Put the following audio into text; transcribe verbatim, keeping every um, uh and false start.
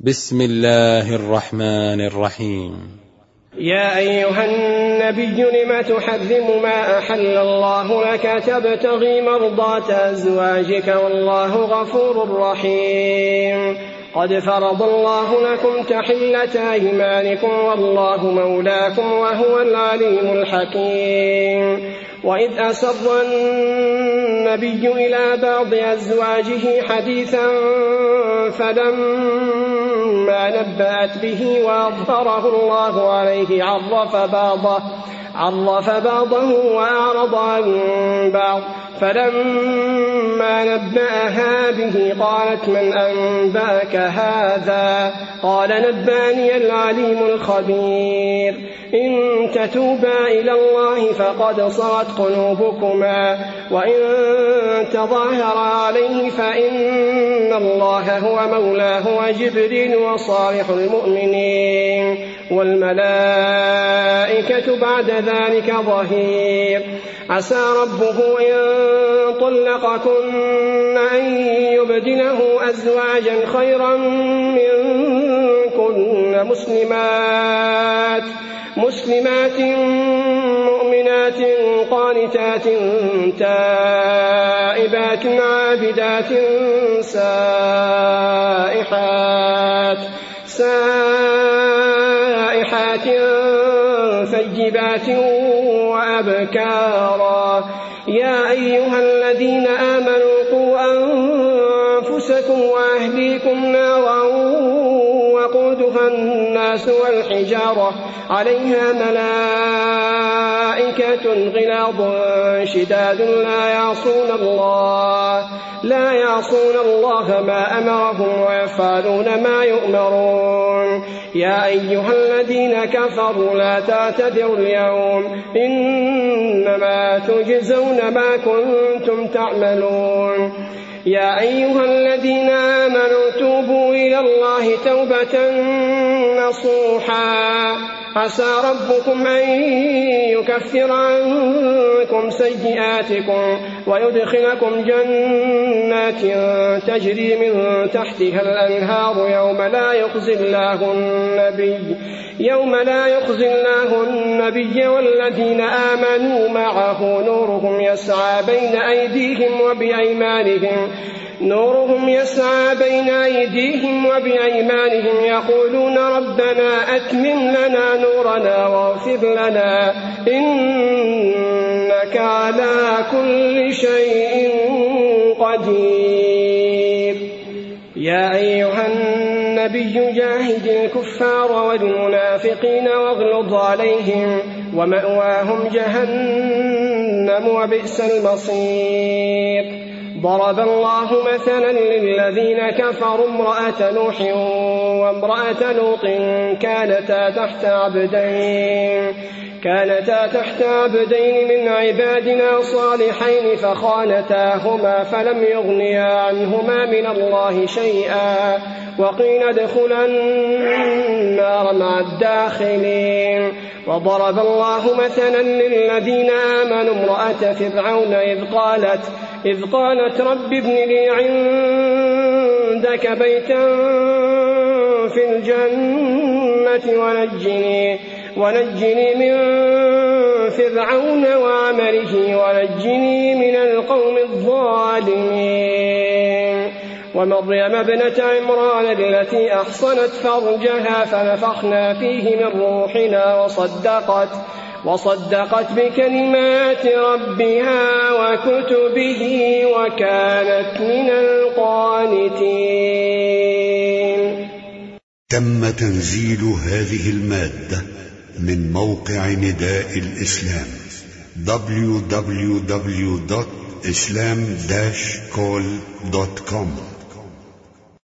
بسم الله الرحمن الرحيم. يا أيها النبي لم تحرم ما أحل الله لك تبتغي مرضات أزواجك والله غفور رحيم. قد فرض الله لكم تحلة أيمانكم والله مولاكم وهو العليم الحكيم. وإذ أسر النبي إلى بعض أزواجه حديثا فلما نبأت به وأظهره الله عليه عرف بعضه, عرف بعضه وأعرض عن بعض. فلما نبأها به قالت من أنبأك هذا؟ قال نبأني العليم الخبير. إن تتوبا إلى الله فقد صغت قلوبكما وإن تظاهرا عليه فإن الله هو مولاه وجبريل وصالح المؤمنين والملائكة بعد ذلك ظهير. عسى ربه إن طلقكن أن يبدله أزواجا خيرا منكن مسلمات مسلمات مؤمنات قانتات تائبات عابدات سائحات سائحات ثيبات وأبكارا. يا أيها الذين آمنوا قوا أنفسكم وأهليكم نارا وقودها الناس والحجارة عليها ملائكة غلاظ شداد لا يعصون الله لا يعصون الله ما أمرهم ويفعلون ما يؤمرون. يا أيها الذين كفروا لا تعتذروا اليوم إنما تجزون ما كنتم تعملون. يا أيها الذين آمنوا توبوا إلى الله توبة نصوحا عسى ربكم أن يكفر عنكم سيئاتكم ويدخلكم جنات تجري من تحتها الأنهار يوم لا يخزي الله النبي يوم لا يخزي الله النبي والذين آمنوا معه نورهم يسعى بين أيديهم وبأيمانهم نورهم يسعى بين أيديهم وبأيمانهم يقولون ربنا أتمم لنا نورنا واغفر لنا إنك على كل شيء قدير. يا أيها النبي جاهد الكفار والمنافقين واغلظ عليهم ومأواهم جهنم وبئس المصير. ضرب الله مثلا للذين كفروا امرأة نوح وامرأة لوط كانتا تحت عبدين كانتا تحت عبدين من عبادنا صالحين فخانتاهما فلم يغنيا عنهما من الله شيئا وقيل ادخلا النار مع الداخلين. وضرب الله مثلا للذين آمنوا امرأة فرعون إذ قالت إذ قالت رب ابن لي عندك بيتا في الجنة ونجني ونجني من فرعون وعمله ونجني من القوم الظالمين. ومريم ابنة عمران التي أحصنت فرجها فنفخنا فيه من روحنا وصدقت وصدقت بكلمات ربها وكتبه وكانت من القانتين. تم تنزيل هذه المادة من موقع نداء الإسلام دبليو دبليو دبليو دوت إسلام داش كول دوت كوم.